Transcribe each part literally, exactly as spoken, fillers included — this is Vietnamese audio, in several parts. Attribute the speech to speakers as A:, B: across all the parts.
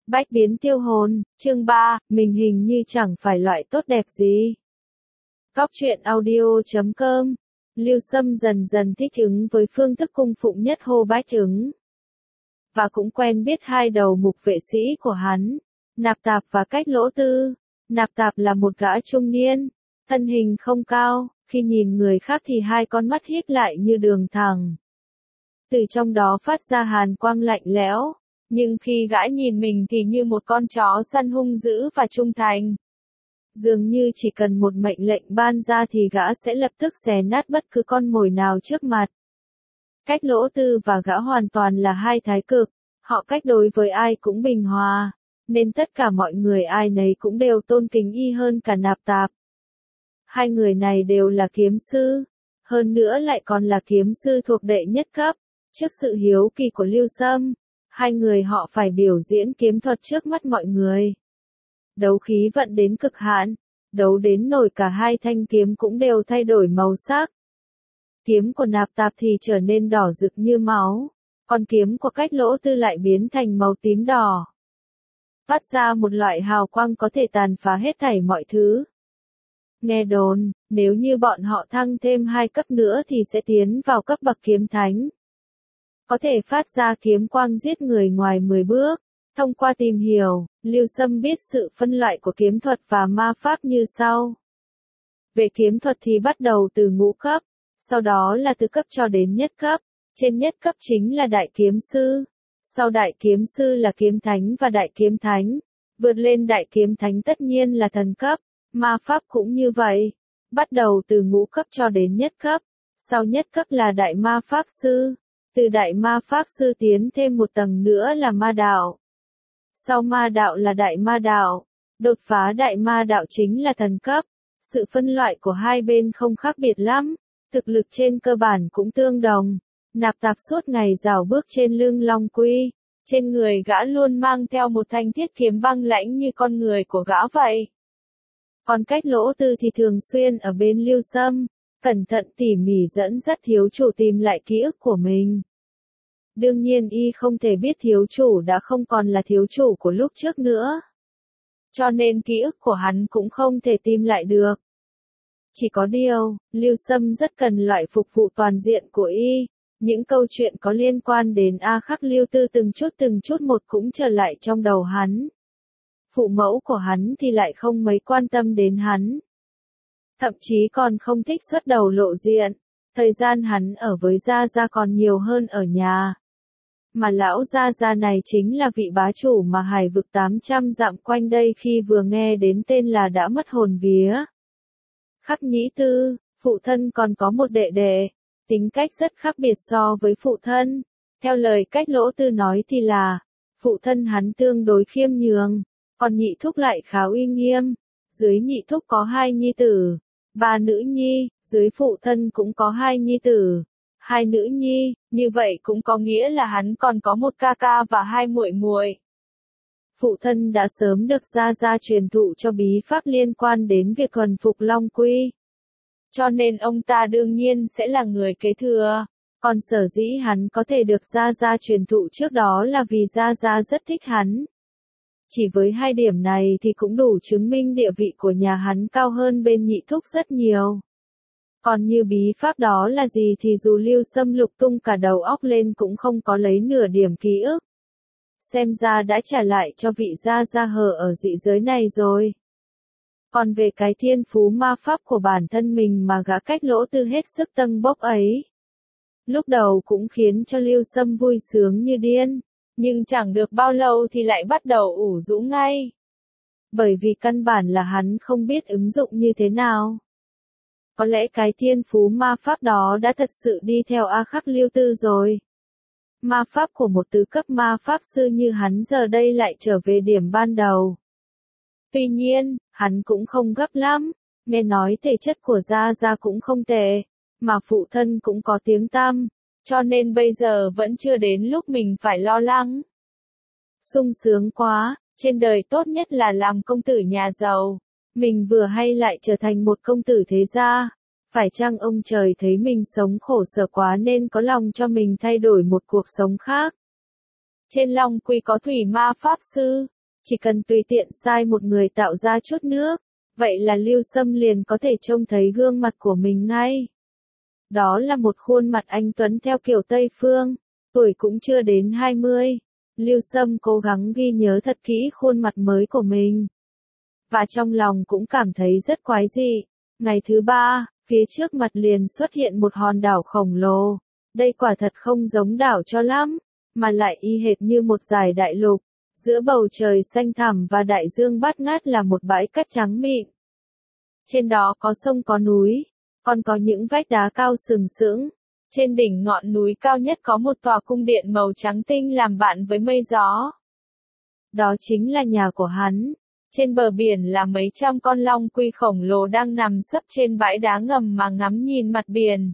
A: Bách biến tiêu hồn, chương ba, mình hình như chẳng phải loại tốt đẹp gì. Góc truyện audio chấm com. Lưu Sâm dần dần thích ứng với phương thức cung phụng nhất hô bách ứng. Và cũng quen biết hai đầu mục vệ sĩ của hắn, Nạp Tạp và Cách Lỗ Tư. Nạp Tạp là một gã trung niên, thân hình không cao, khi nhìn người khác thì hai con mắt híp lại như đường thẳng. Từ trong đó phát ra hàn quang lạnh lẽo. Nhưng khi gã nhìn mình thì như một con chó săn hung dữ và trung thành. Dường như chỉ cần một mệnh lệnh ban ra thì gã sẽ lập tức xé nát bất cứ con mồi nào trước mặt. Cách Lỗ Tư và gã hoàn toàn là hai thái cực, họ cách đối với ai cũng bình hòa, nên tất cả mọi người ai nấy cũng đều tôn kính y hơn cả Nạp Tạp. Hai người này đều là kiếm sư, hơn nữa lại còn là kiếm sư thuộc đệ nhất cấp. Trước sự hiếu kỳ của Lưu Sâm, hai người họ phải biểu diễn kiếm thuật trước mắt mọi người. Đấu khí vận đến cực hạn, đấu đến nổi cả hai thanh kiếm cũng đều thay đổi màu sắc. Kiếm của Nạp Tạp thì trở nên đỏ rực như máu, còn kiếm của Cách Lỗ Tư lại biến thành màu tím đỏ. Phát ra một loại hào quang có thể tàn phá hết thảy mọi thứ. Nghe đồn, nếu như bọn họ thăng thêm hai cấp nữa thì sẽ tiến vào cấp bậc kiếm thánh. Có thể phát ra kiếm quang giết người ngoài mười bước. Thông qua tìm hiểu, Lưu Sâm biết sự phân loại của kiếm thuật và ma pháp như sau. Về kiếm thuật thì bắt đầu từ ngũ cấp, sau đó là từ cấp cho đến nhất cấp. Trên nhất cấp chính là đại kiếm sư, sau đại kiếm sư là kiếm thánh và đại kiếm thánh. Vượt lên đại kiếm thánh tất nhiên là thần cấp, ma pháp cũng như vậy. Bắt đầu từ ngũ cấp cho đến nhất cấp, sau nhất cấp là đại ma pháp sư. Từ đại ma pháp sư tiến thêm một tầng nữa là ma đạo. Sau ma đạo là đại ma đạo. Đột phá đại ma đạo chính là thần cấp. Sự phân loại của hai bên không khác biệt lắm. Thực lực trên cơ bản cũng tương đồng. Nạp Tạp suốt ngày rảo bước trên lưng Long Quy. Trên người gã luôn mang theo một thanh thiết kiếm băng lãnh như con người của gã vậy. Còn Cách Lỗ Tư thì thường xuyên ở bên Lưu Sâm, cẩn thận tỉ mỉ dẫn dắt thiếu chủ tìm lại ký ức của mình. Đương nhiên y không thể biết thiếu chủ đã không còn là thiếu chủ của lúc trước nữa. Cho nên ký ức của hắn cũng không thể tìm lại được. Chỉ có điều, Lưu Sâm rất cần loại phục vụ toàn diện của y. Những câu chuyện có liên quan đến A Khắc Lưu Tư từng chút từng chút một cũng trở lại trong đầu hắn. Phụ mẫu của hắn thì lại không mấy quan tâm đến hắn. Thậm chí còn không thích xuất đầu lộ diện. Thời gian hắn ở với Gia Gia còn nhiều hơn ở nhà. Mà lão Gia Gia này chính là vị bá chủ mà hải vực tám trăm dặm quanh đây khi vừa nghe đến tên là đã mất hồn vía. Khắc Nhĩ Tư, phụ thân còn có một đệ đệ, tính cách rất khác biệt so với phụ thân. Theo lời Cách Lỗ Tư nói thì là, phụ thân hắn tương đối khiêm nhường, còn nhị thúc lại khá uy nghiêm. Dưới nhị thúc có hai nhi tử, ba nữ nhi, dưới phụ thân cũng có hai nhi tử, hai nữ nhi, như vậy cũng có nghĩa là hắn còn có một ca ca và hai muội muội. Phụ thân đã sớm được Gia Gia truyền thụ cho bí pháp liên quan đến việc thuần phục Long Quy. Cho nên ông ta đương nhiên sẽ là người kế thừa. Còn sở dĩ hắn có thể được Gia Gia truyền thụ trước đó là vì Gia Gia rất thích hắn. Chỉ với hai điểm này thì cũng đủ chứng minh địa vị của nhà hắn cao hơn bên nhị thúc rất nhiều. Còn như bí pháp đó là gì thì dù Lưu Sâm lục tung cả đầu óc lên cũng không có lấy nửa điểm ký ức. Xem ra đã trả lại cho vị Gia Gia hờ ở dị giới này rồi. Còn về cái thiên phú ma pháp của bản thân mình mà gã Cách Lỗ Tư hết sức tâng bốc ấy. Lúc đầu cũng khiến cho Lưu Sâm vui sướng như điên. Nhưng chẳng được bao lâu thì lại bắt đầu ủ rũ ngay. Bởi vì căn bản là hắn không biết ứng dụng như thế nào. Có lẽ cái thiên phú ma pháp đó đã thật sự đi theo A Khắc Lưu Tư rồi. Ma pháp của một tứ cấp ma pháp sư như hắn giờ đây lại trở về điểm ban đầu. Tuy nhiên, hắn cũng không gấp lắm. Nghe nói thể chất của Gia Gia cũng không tệ, mà phụ thân cũng có tiếng tăm. Cho nên bây giờ vẫn chưa đến lúc mình phải lo lắng. Sung sướng quá, trên đời tốt nhất là làm công tử nhà giàu. Mình vừa hay lại trở thành một công tử thế gia. Phải chăng ông trời thấy mình sống khổ sở quá nên có lòng cho mình thay đổi một cuộc sống khác? Trên Long Quy có thủy ma pháp sư, Chỉ cần tùy tiện sai một người tạo ra chút nước, vậy là Lưu Sâm liền có thể trông thấy gương mặt của mình ngay. Đó là một khuôn mặt anh tuấn theo kiểu Tây Phương, tuổi cũng chưa đến hai mươi. Lưu Sâm cố gắng ghi nhớ thật kỹ khuôn mặt mới của mình. Và trong lòng cũng cảm thấy rất quái dị. Ngày thứ ba, phía trước mặt liền xuất hiện một hòn đảo khổng lồ. Đây quả thật không giống đảo cho lắm, mà lại y hệt như một dải đại lục. Giữa bầu trời xanh thẳm và đại dương bát ngát là một bãi cát trắng mịn. Trên đó có sông có núi, còn có những vách đá cao sừng sững. Trên đỉnh ngọn núi cao nhất có một tòa cung điện màu trắng tinh làm bạn với mây gió. Đó chính là nhà của hắn. Trên bờ biển là mấy trăm con long quy khổng lồ đang nằm sấp trên bãi đá ngầm mà ngắm nhìn mặt biển.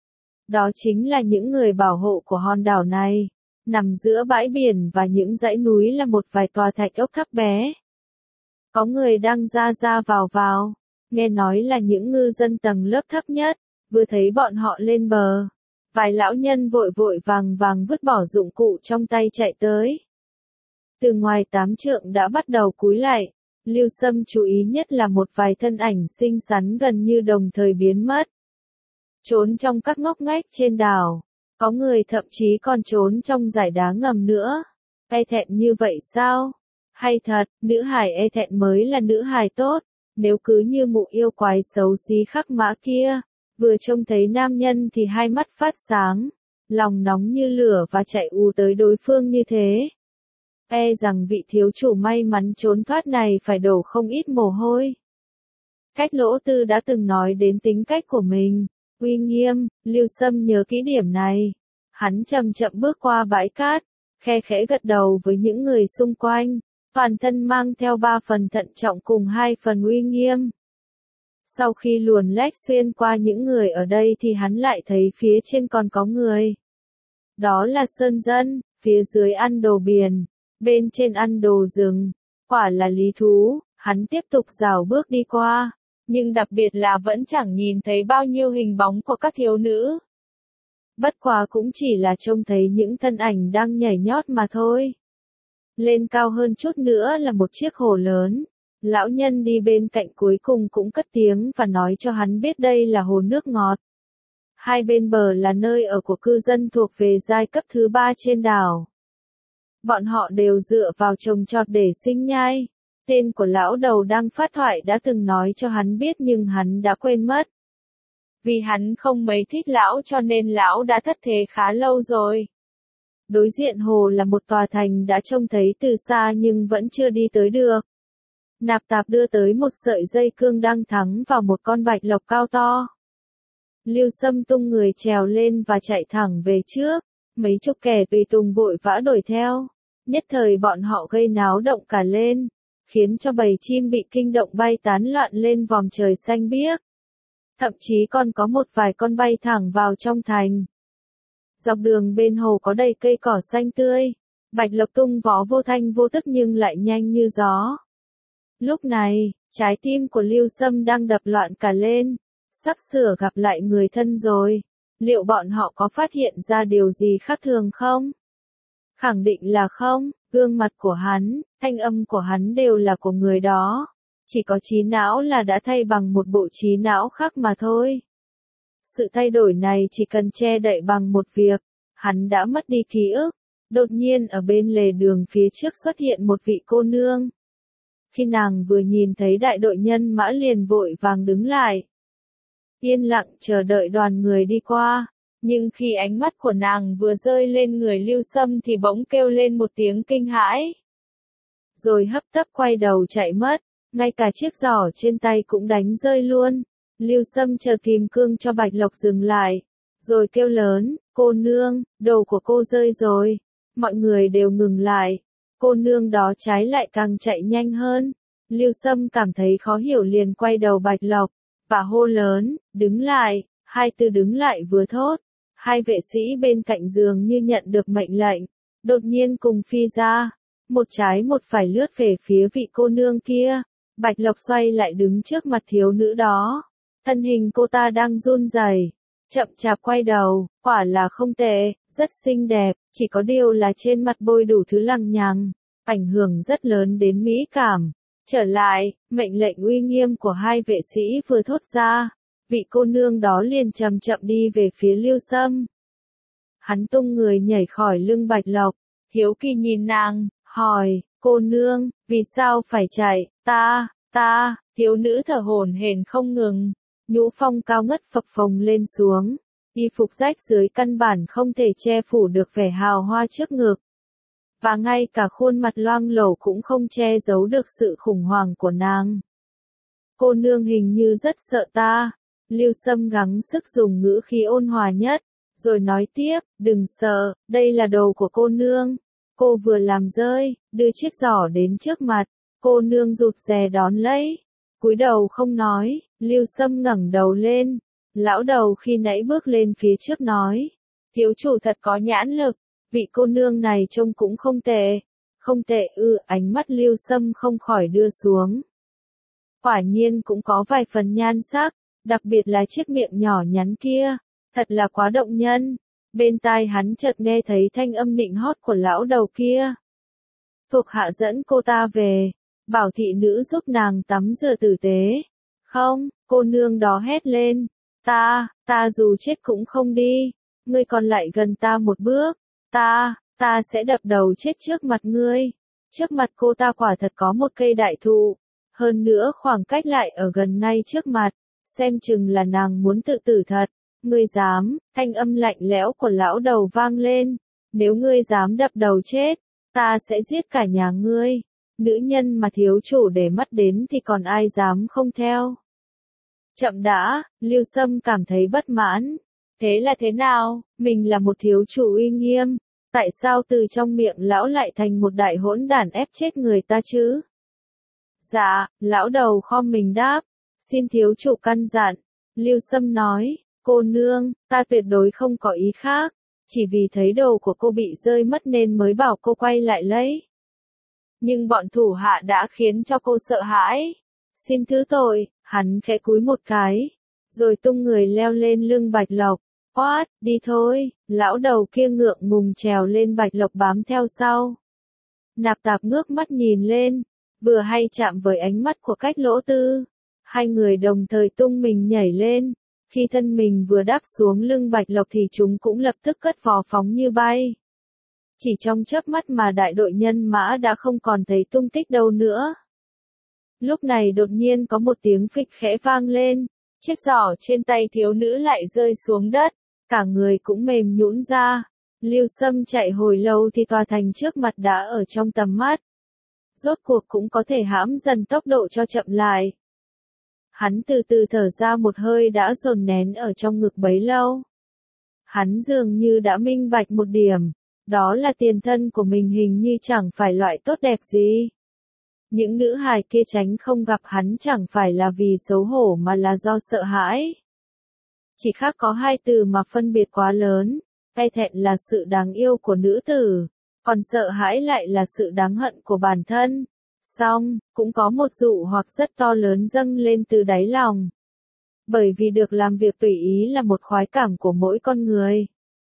A: Đó chính là những người bảo hộ của hòn đảo này. Nằm giữa bãi biển và những dãy núi là một vài tòa thạch ốc thấp bé. Có người đang ra ra vào vào. Nghe nói là những ngư dân tầng lớp thấp nhất. Vừa thấy bọn họ lên bờ, vài lão nhân vội vội vàng vàng vứt bỏ dụng cụ trong tay chạy tới. Từ ngoài tám trượng đã bắt đầu cúi lại. Lưu Sâm chú ý nhất là một vài thân ảnh xinh xắn gần như đồng thời biến mất. Trốn trong các ngóc ngách trên đảo. Có người thậm chí còn trốn trong dải đá ngầm nữa. E thẹn như vậy sao? Hay thật, nữ hài e thẹn mới là nữ hài tốt. Nếu cứ như mụ yêu quái xấu xí khắc mã kia, vừa trông thấy nam nhân thì hai mắt phát sáng, lòng nóng như lửa và chạy ù tới đối phương như thế. E rằng vị thiếu chủ may mắn trốn thoát này phải đổ không ít mồ hôi. Cách Lỗ Tư đã từng nói đến tính cách của mình, uy nghiêm, Lưu Sâm nhớ kỹ điểm này. Hắn chậm chậm bước qua bãi cát, khe khẽ gật đầu với những người xung quanh, toàn thân mang theo ba phần thận trọng cùng hai phần uy nghiêm. Sau khi luồn lách xuyên qua những người ở đây thì hắn lại thấy phía trên còn có người. Đó là sơn dân, phía dưới ăn đồ biển, bên trên ăn đồ rừng, quả là lý thú. Hắn tiếp tục rảo bước đi qua, nhưng đặc biệt là vẫn chẳng nhìn thấy bao nhiêu hình bóng của các thiếu nữ. Bất quá cũng chỉ là trông thấy những thân ảnh đang nhảy nhót mà thôi. Lên cao hơn chút nữa là một chiếc hồ lớn. Lão nhân đi bên cạnh cuối cùng cũng cất tiếng và nói cho hắn biết đây là hồ nước ngọt. Hai bên bờ là nơi ở của cư dân thuộc về giai cấp thứ ba trên đảo. Bọn họ đều dựa vào trồng trọt để sinh nhai. Tên của lão đầu đang phát thoại đã từng nói cho hắn biết nhưng hắn đã quên mất. Vì hắn không mấy thích lão cho nên lão đã thất thế khá lâu rồi. Đối diện hồ là một tòa thành đã trông thấy từ xa nhưng vẫn chưa đi tới được. Nạp Tạp đưa tới một sợi dây cương đang thắng vào một con bạch lộc cao to. Lưu Sâm tung người trèo lên và chạy thẳng về trước. Mấy chục kẻ tùy tùng vội vã đuổi theo. Nhất thời bọn họ gây náo động cả lên, khiến cho bầy chim bị kinh động bay tán loạn lên vòm trời xanh biếc. Thậm chí còn có một vài con bay thẳng vào trong thành. Dọc đường bên hồ có đầy cây cỏ xanh tươi. Bạch lộc tung vó vô thanh vô tức nhưng lại nhanh như gió. Lúc này, trái tim của Lưu Sâm đang đập loạn cả lên. Sắp sửa gặp lại người thân rồi. Liệu bọn họ có phát hiện ra điều gì khác thường không? Khẳng định là không. Gương mặt của hắn, thanh âm của hắn đều là của người đó. Chỉ có trí não là đã thay bằng một bộ trí não khác mà thôi. Sự thay đổi này chỉ cần che đậy bằng một việc. Hắn đã mất đi ký ức. Đột nhiên ở bên lề đường phía trước xuất hiện một vị cô nương. Khi nàng vừa nhìn thấy đại đội nhân mã liền vội vàng đứng lại. Yên lặng chờ đợi đoàn người đi qua. Nhưng khi ánh mắt của nàng vừa rơi lên người Lưu Sâm thì bỗng kêu lên một tiếng kinh hãi. Rồi hấp tấp quay đầu chạy mất. Ngay cả chiếc giỏ trên tay cũng đánh rơi luôn. Lưu Sâm chờ tìm cương cho Bạch Lộc dừng lại. Rồi kêu lớn, cô nương, đồ của cô rơi rồi. Mọi người đều ngừng lại. Cô nương đó trái lại càng chạy nhanh hơn. Lưu Sâm cảm thấy khó hiểu liền quay đầu Bạch Lộc. Và hô lớn, đứng lại. Hai từ đứng lại vừa thốt. Hai vệ sĩ bên cạnh giường như nhận được mệnh lệnh. Đột nhiên cùng phi ra. Một trái một phải lướt về phía vị cô nương kia. Bạch Lộc xoay lại đứng trước mặt thiếu nữ đó. Thân hình cô ta đang run rẩy, chậm chạp quay đầu, quả là không tệ, rất xinh đẹp, chỉ có điều là trên mặt bôi đủ thứ lằng nhằng. ảnh hưởng rất lớn đến mỹ cảm. Trở lại, mệnh lệnh uy nghiêm của hai vệ sĩ vừa thốt ra, vị cô nương đó liền chậm chậm đi về phía Lưu Sâm. Hắn tung người nhảy khỏi lưng Bạch Lộc, hiếu kỳ nhìn nàng, hỏi, cô nương, vì sao phải chạy, ta, ta, thiếu nữ thở hổn hển không ngừng, nhũ phong cao ngất phập phồng lên xuống, y phục rách dưới căn bản không thể che phủ được vẻ hào hoa trước ngực. Và ngay cả khuôn mặt loang lổ cũng không che giấu được sự khủng hoảng của nàng. Cô nương hình như rất sợ ta. Lưu Sâm gắng sức dùng ngữ khí ôn hòa nhất, rồi nói tiếp, đừng sợ, đây là đồ của cô nương. Cô vừa làm rơi, đưa chiếc giỏ đến trước mặt, cô nương rụt rè đón lấy. Cúi đầu không nói, Lưu Sâm ngẩng đầu lên. Lão đầu khi nãy bước lên phía trước nói, thiếu chủ thật có nhãn lực. Vị cô nương này trông cũng không tệ. Không tệ ư, ánh mắt Lưu Sâm không khỏi đưa xuống. Quả nhiên cũng có vài phần nhan sắc, đặc biệt là chiếc miệng nhỏ nhắn kia, thật là quá động nhân. Bên tai hắn chợt nghe thấy thanh âm nịnh hót của lão đầu kia. Thuộc hạ dẫn cô ta về, bảo thị nữ giúp nàng tắm rửa tử tế. Không, cô nương đó hét lên, ta, ta dù chết cũng không đi, ngươi còn lại gần ta một bước. Ta, ta sẽ đập đầu chết trước mặt ngươi. Trước mặt cô ta quả thật có một cây đại thụ. Hơn nữa khoảng cách lại ở gần ngay trước mặt. Xem chừng là nàng muốn tự tử thật. Ngươi dám, thanh âm lạnh lẽo của lão đầu vang lên. Nếu ngươi dám đập đầu chết, ta sẽ giết cả nhà ngươi. Nữ nhân mà thiếu chủ để mắt đến thì còn ai dám không theo. Chậm đã, Lưu Sâm cảm thấy bất mãn. Thế là thế nào, mình là một thiếu chủ uy nghiêm, tại sao từ trong miệng lão lại thành một đại hỗn đản ép chết người ta chứ? Dạ, lão đầu khom mình đáp, xin thiếu chủ căn dặn. Lưu Sâm nói, cô nương, ta tuyệt đối không có ý khác, chỉ vì thấy đồ của cô bị rơi mất nên mới bảo cô quay lại lấy. Nhưng bọn thủ hạ đã khiến cho cô sợ hãi. Xin thứ tội, hắn khẽ cúi một cái, rồi tung người leo lên lưng Bạch Lộc. Oát, đi thôi, lão đầu kia ngượng ngùng trèo lên Bạch Lộc bám theo sau. Nạp Tạp ngước mắt nhìn lên, vừa hay chạm với ánh mắt của Cách Lỗ Tư. Hai người đồng thời tung mình nhảy lên, khi thân mình vừa đáp xuống lưng Bạch Lộc thì chúng cũng lập tức cất vó phóng như bay. Chỉ trong chớp mắt mà đại đội nhân mã đã không còn thấy tung tích đâu nữa. Lúc này đột nhiên có một tiếng phịch khẽ vang lên, chiếc giỏ trên tay thiếu nữ lại rơi xuống đất. Cả người cũng mềm nhũn ra. Lưu Sâm chạy hồi lâu thì tòa thành trước mặt đã ở trong tầm mắt. Rốt cuộc cũng có thể hãm dần tốc độ cho chậm lại. Hắn từ từ thở ra một hơi đã dồn nén ở trong ngực bấy lâu. Hắn dường như đã minh bạch một điểm, đó là tiền thân của mình hình như chẳng phải loại tốt đẹp gì. Những nữ hài kia tránh không gặp hắn chẳng phải là vì xấu hổ mà là do sợ hãi. Chỉ khác có hai từ mà phân biệt quá lớn, e thẹn là sự đáng yêu của nữ tử, còn sợ hãi lại là sự đáng hận của bản thân. Song, cũng có một dụ hoặc rất to lớn dâng lên từ đáy lòng. Bởi vì được làm việc tùy ý là một khoái cảm của mỗi con người.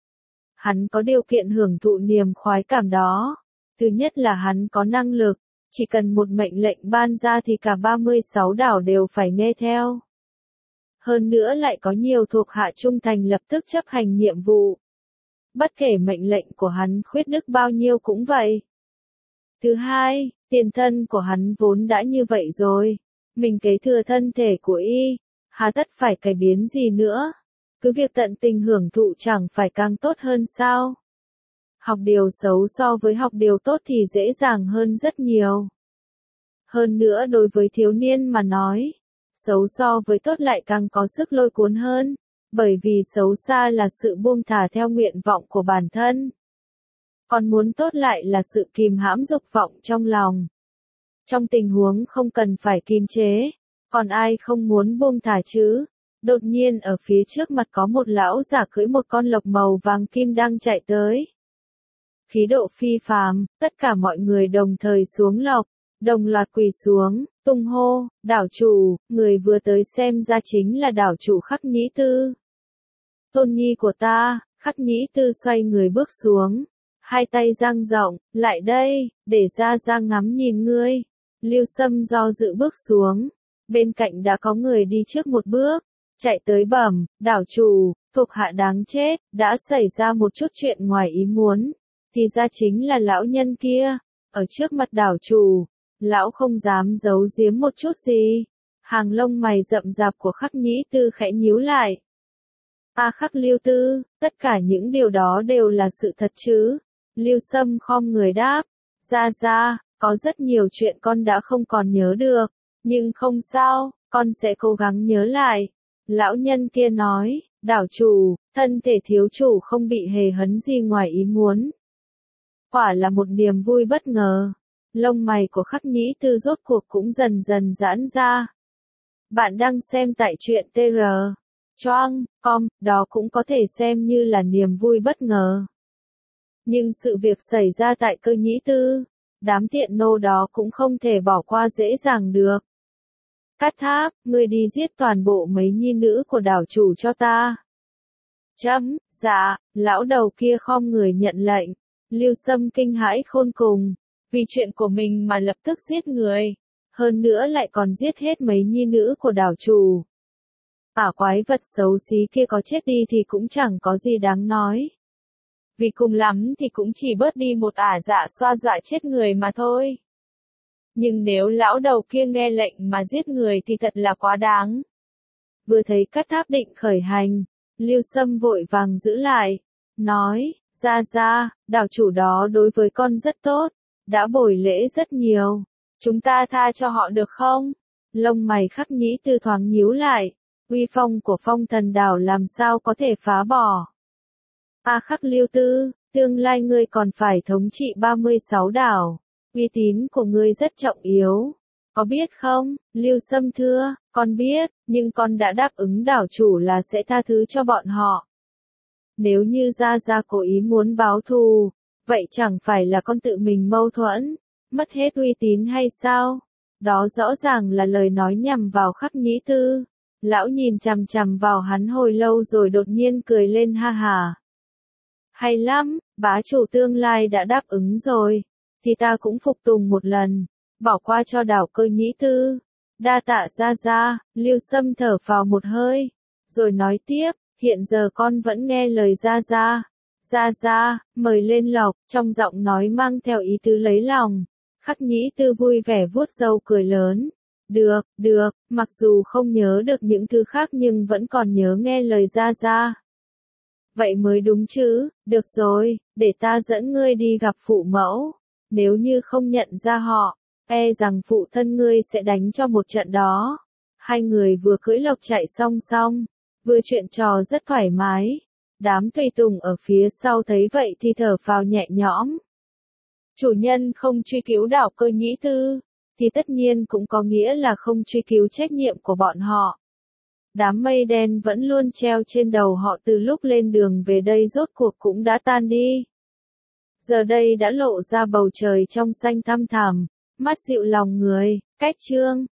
A: Hắn có điều kiện hưởng thụ niềm khoái cảm đó. Thứ nhất là hắn có năng lực, chỉ cần một mệnh lệnh ban ra thì cả ba mươi sáu đảo đều phải nghe theo. Hơn nữa lại có nhiều thuộc hạ trung thành lập tức chấp hành nhiệm vụ. Bất kể mệnh lệnh của hắn khuyết đức bao nhiêu cũng vậy. Thứ hai, tiền thân của hắn vốn đã như vậy rồi. Mình kế thừa thân thể của y, hà tất phải cải biến gì nữa. Cứ việc tận tình hưởng thụ chẳng phải càng tốt hơn sao. Học điều xấu so với học điều tốt thì dễ dàng hơn rất nhiều. Hơn nữa đối với thiếu niên mà nói, xấu so với tốt lại càng có sức lôi cuốn hơn, bởi vì xấu xa là sự buông thả theo nguyện vọng của bản thân. Còn muốn tốt lại là sự kìm hãm dục vọng trong lòng. Trong tình huống không cần phải kiềm chế, còn ai không muốn buông thả chứ? Đột nhiên ở phía trước mặt có một lão giả cưỡi một con lộc màu vàng kim đang chạy tới. Khí độ phi phàm, tất cả mọi người đồng thời xuống lộc, đồng loạt quỳ xuống, tung hô, đảo chủ, người vừa tới xem ra chính là đảo chủ Khắc Nhĩ Tư. Tôn nhi của ta, Khắc Nhĩ Tư xoay người bước xuống, hai tay dang rộng, lại đây, để ra ra ngắm nhìn ngươi. Lưu Sâm do dự bước xuống, bên cạnh đã có người đi trước một bước, chạy tới bẩm, đảo chủ, thuộc hạ đáng chết, đã xảy ra một chút chuyện ngoài ý muốn, thì ra chính là lão nhân kia, ở trước mặt đảo chủ, lão không dám giấu giếm một chút gì. Hàng lông mày rậm rạp của Khắc Nhĩ Tư khẽ nhíu lại. A Khắc Lưu Tư, tất cả những điều đó đều là sự thật chứ? Lưu Sâm khom người đáp, ra ra, có rất nhiều chuyện con đã không còn nhớ được, nhưng không sao, con sẽ cố gắng nhớ lại. Lão nhân kia nói, đảo chủ, thân thể thiếu chủ không bị hề hấn gì ngoài ý muốn. Quả là một niềm vui bất ngờ. Lông mày của Khắc Nhĩ Tư rốt cuộc cũng dần dần giãn ra. Bạn đang xem tại truyện tê rờ Choang com, đó cũng có thể xem như là niềm vui bất ngờ. Nhưng sự việc xảy ra tại Cơ Nhĩ Tư, đám tiện nô đó cũng không thể bỏ qua dễ dàng được. Cát Tháp, ngươi đi giết toàn bộ mấy nhi nữ của đảo chủ cho ta. Chấm, dạ, lão đầu kia khom người nhận lệnh. Lưu Sâm kinh hãi khôn cùng, vì chuyện của mình mà lập tức giết người, hơn nữa lại còn giết hết mấy nhi nữ của đảo chủ. Ả quái vật xấu xí kia có chết đi thì cũng chẳng có gì đáng nói. Vì cùng lắm thì cũng chỉ bớt đi một ả dạ xoa dọa chết người mà thôi. Nhưng nếu lão đầu kia nghe lệnh mà giết người thì thật là quá đáng. Vừa thấy Cát Tháp định khởi hành, Lưu Sâm vội vàng giữ lại, nói, ra ra, đảo chủ đó đối với con rất tốt, đã bồi lễ rất nhiều, chúng ta tha cho họ được không? Lông mày Khắc Nhĩ Tư thoáng nhíu lại, uy phong của Phong Thần đảo làm sao có thể phá bỏ. A Khắc Lưu Tư, tương lai ngươi còn phải thống trị ba mươi sáu đảo, uy tín của ngươi rất trọng yếu, có biết không? Lưu Sâm thưa, con biết, nhưng con đã đáp ứng đảo chủ là sẽ tha thứ cho bọn họ. Nếu như Gia Gia cố ý muốn báo thù, vậy chẳng phải là con tự mình mâu thuẫn, mất hết uy tín hay sao? Đó rõ ràng là lời nói nhằm vào Khắc Nhĩ Tư. Lão nhìn chằm chằm vào hắn hồi lâu rồi đột nhiên cười lên ha hà. Hay lắm, bá chủ tương lai đã đáp ứng rồi, thì ta cũng phục tùng một lần, bỏ qua cho đảo Cơ Nhĩ Tư. Đa tạ Gia Gia. Lưu Sâm thở phào một hơi, rồi nói tiếp, hiện giờ con vẫn nghe lời Gia Gia. Gia Gia, mời lên lộc, trong giọng nói mang theo ý tứ lấy lòng. Khắc Nhĩ Tư vui vẻ vuốt râu cười lớn. Được, được, mặc dù không nhớ được những thứ khác nhưng vẫn còn nhớ nghe lời Gia Gia. Vậy mới đúng chứ, được rồi, để ta dẫn ngươi đi gặp phụ mẫu. Nếu như không nhận ra họ, e rằng phụ thân ngươi sẽ đánh cho một trận đó. Hai người vừa cưỡi lộc chạy song song, vừa chuyện trò rất thoải mái. Đám tùy tùng ở phía sau thấy vậy thì thở phào nhẹ nhõm. Chủ nhân không truy cứu đảo Cơ Nhĩ Tư, thì tất nhiên cũng có nghĩa là không truy cứu trách nhiệm của bọn họ. Đám mây đen vẫn luôn treo trên đầu họ từ lúc lên đường về đây rốt cuộc cũng đã tan đi. Giờ đây đã lộ ra bầu trời trong xanh thăm thẳm, mắt dịu lòng người. Cách chương